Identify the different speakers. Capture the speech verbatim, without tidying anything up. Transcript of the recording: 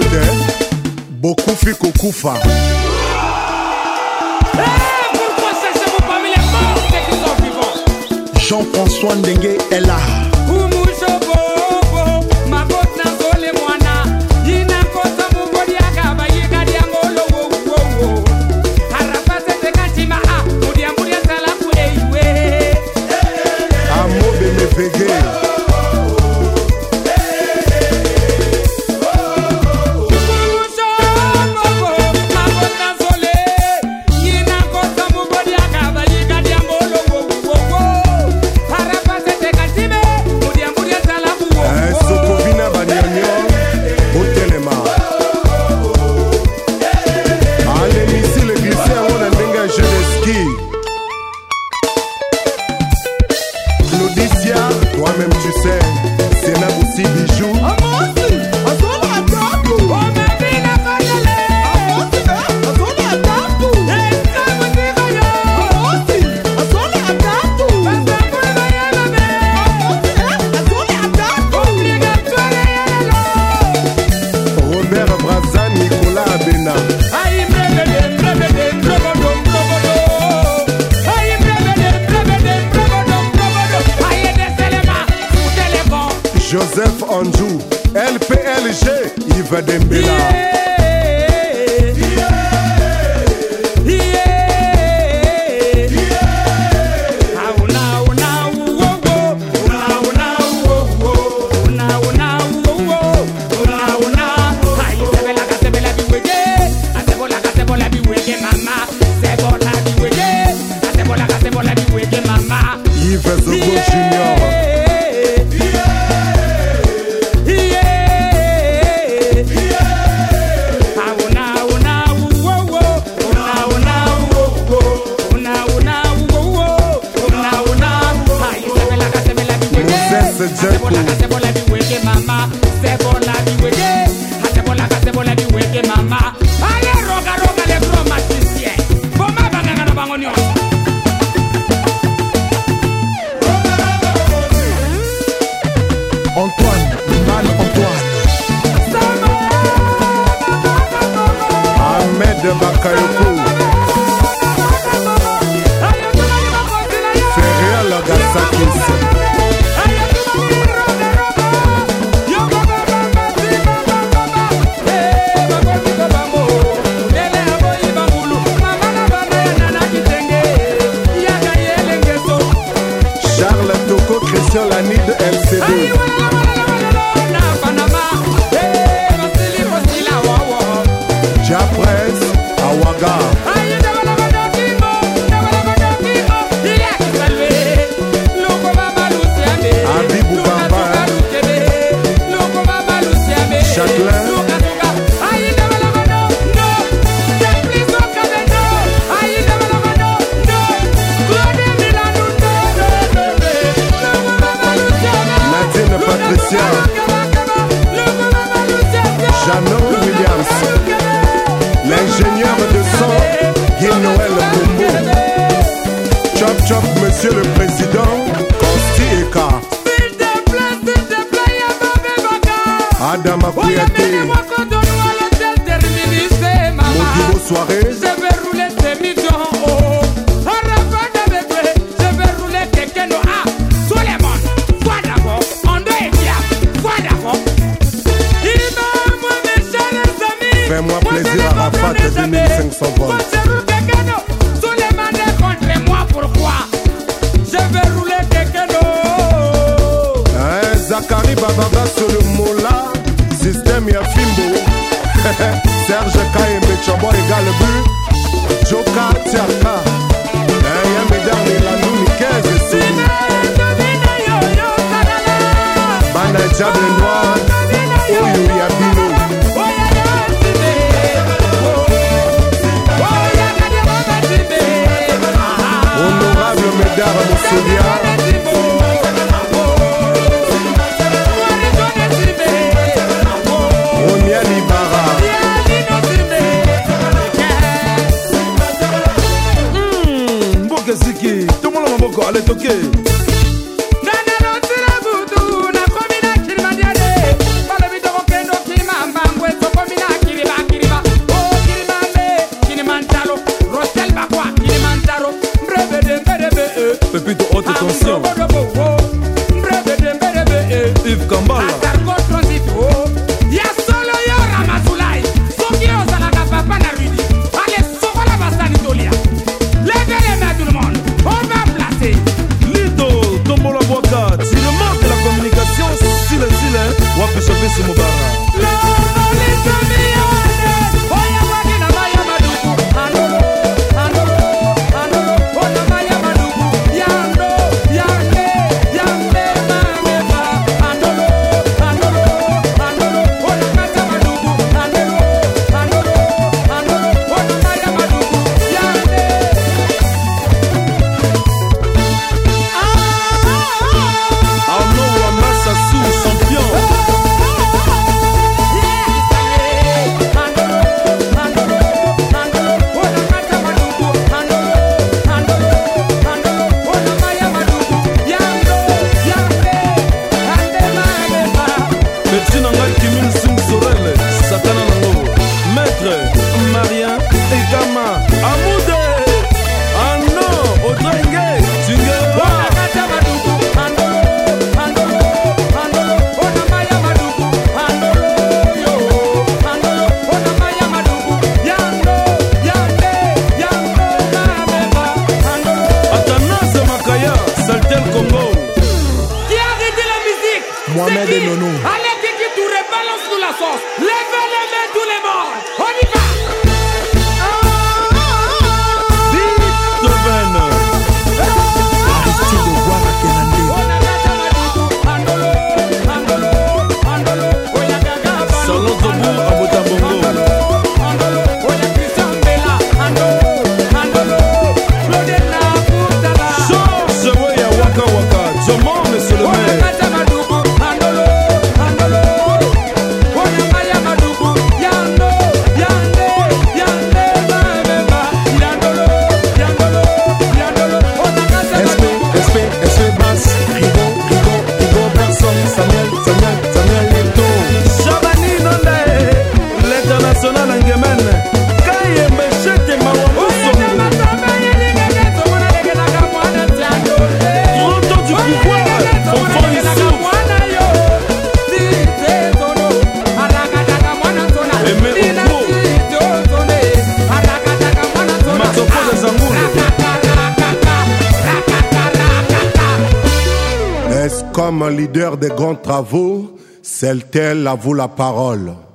Speaker 1: te bokufi kokufa.
Speaker 2: Hey, pourquoi cherchez-vous parmi les morts ceux qui sont vivants?
Speaker 1: Jean-François Ndengue est là. Toi-même tu sais, c'est là aussi bijou. Robert Braza, Nicolas Abena. Joseph Anjou, L P L G, Yves Dembela. Yeah, yeah, yeah, yeah. Una, una, wo, wo. Una, una, wo, wo. Una, una, wo, wo. Una, una. Ay, se ve la que se ve la biwege. Se ve la que se ve la biwege, mama. Se ve la biwege. Se ve la que se ve la biwege, mama. Yves Zogo Junior. Antoine, Mal Antoine. Ahmed Bakayoko. Ferria Lagasakis. Charles Toko, Christian Lanide, L C D. Japres, Awaga. Abibou Bamba. Châtelain. Nadine Patricia. Jeannot Williams. L'ingénieur de son, Guy Noël Bombo. Chop chop, monsieur le président, Consti Eka.
Speaker 2: S'il te plaît, s'il te plaît, y'a ma bébaka.
Speaker 1: Adama Kouyaté. Modibo Soirée.
Speaker 2: Je vais rouler ces millions en haut. Arrapa de bébé, je vais rouler quelqu'un de A. Tout le monde, vois d'abord, on doit être fiable, vois d'abord. Il m'a moi mes chers amis.
Speaker 1: Fais-moi plaisir à Rafat deux mille cinq cents volts.
Speaker 2: Tous les mandats contre moi, pourquoi? Je vais rouler quelqu'un d'autre.
Speaker 1: Hein, Zachary Bababa sur le Mola, système Yafimbo. Serge Kayembe Chombo égale but. Joka Tiaka. Hein, Yamedar Nilandou Nikez et Souni. Bana Diable Noir. Oyo Yabino. Honorable Médard Mousselia. Romia Libara.
Speaker 3: Mboke Siki, tout le monde a Maboko, allez toquer.
Speaker 2: Nana no tira budu na komina kirmadiade. Pala bito kokendo kima mbangwe so komina
Speaker 4: Comme leader des grands travaux, Celtel avoue la parole.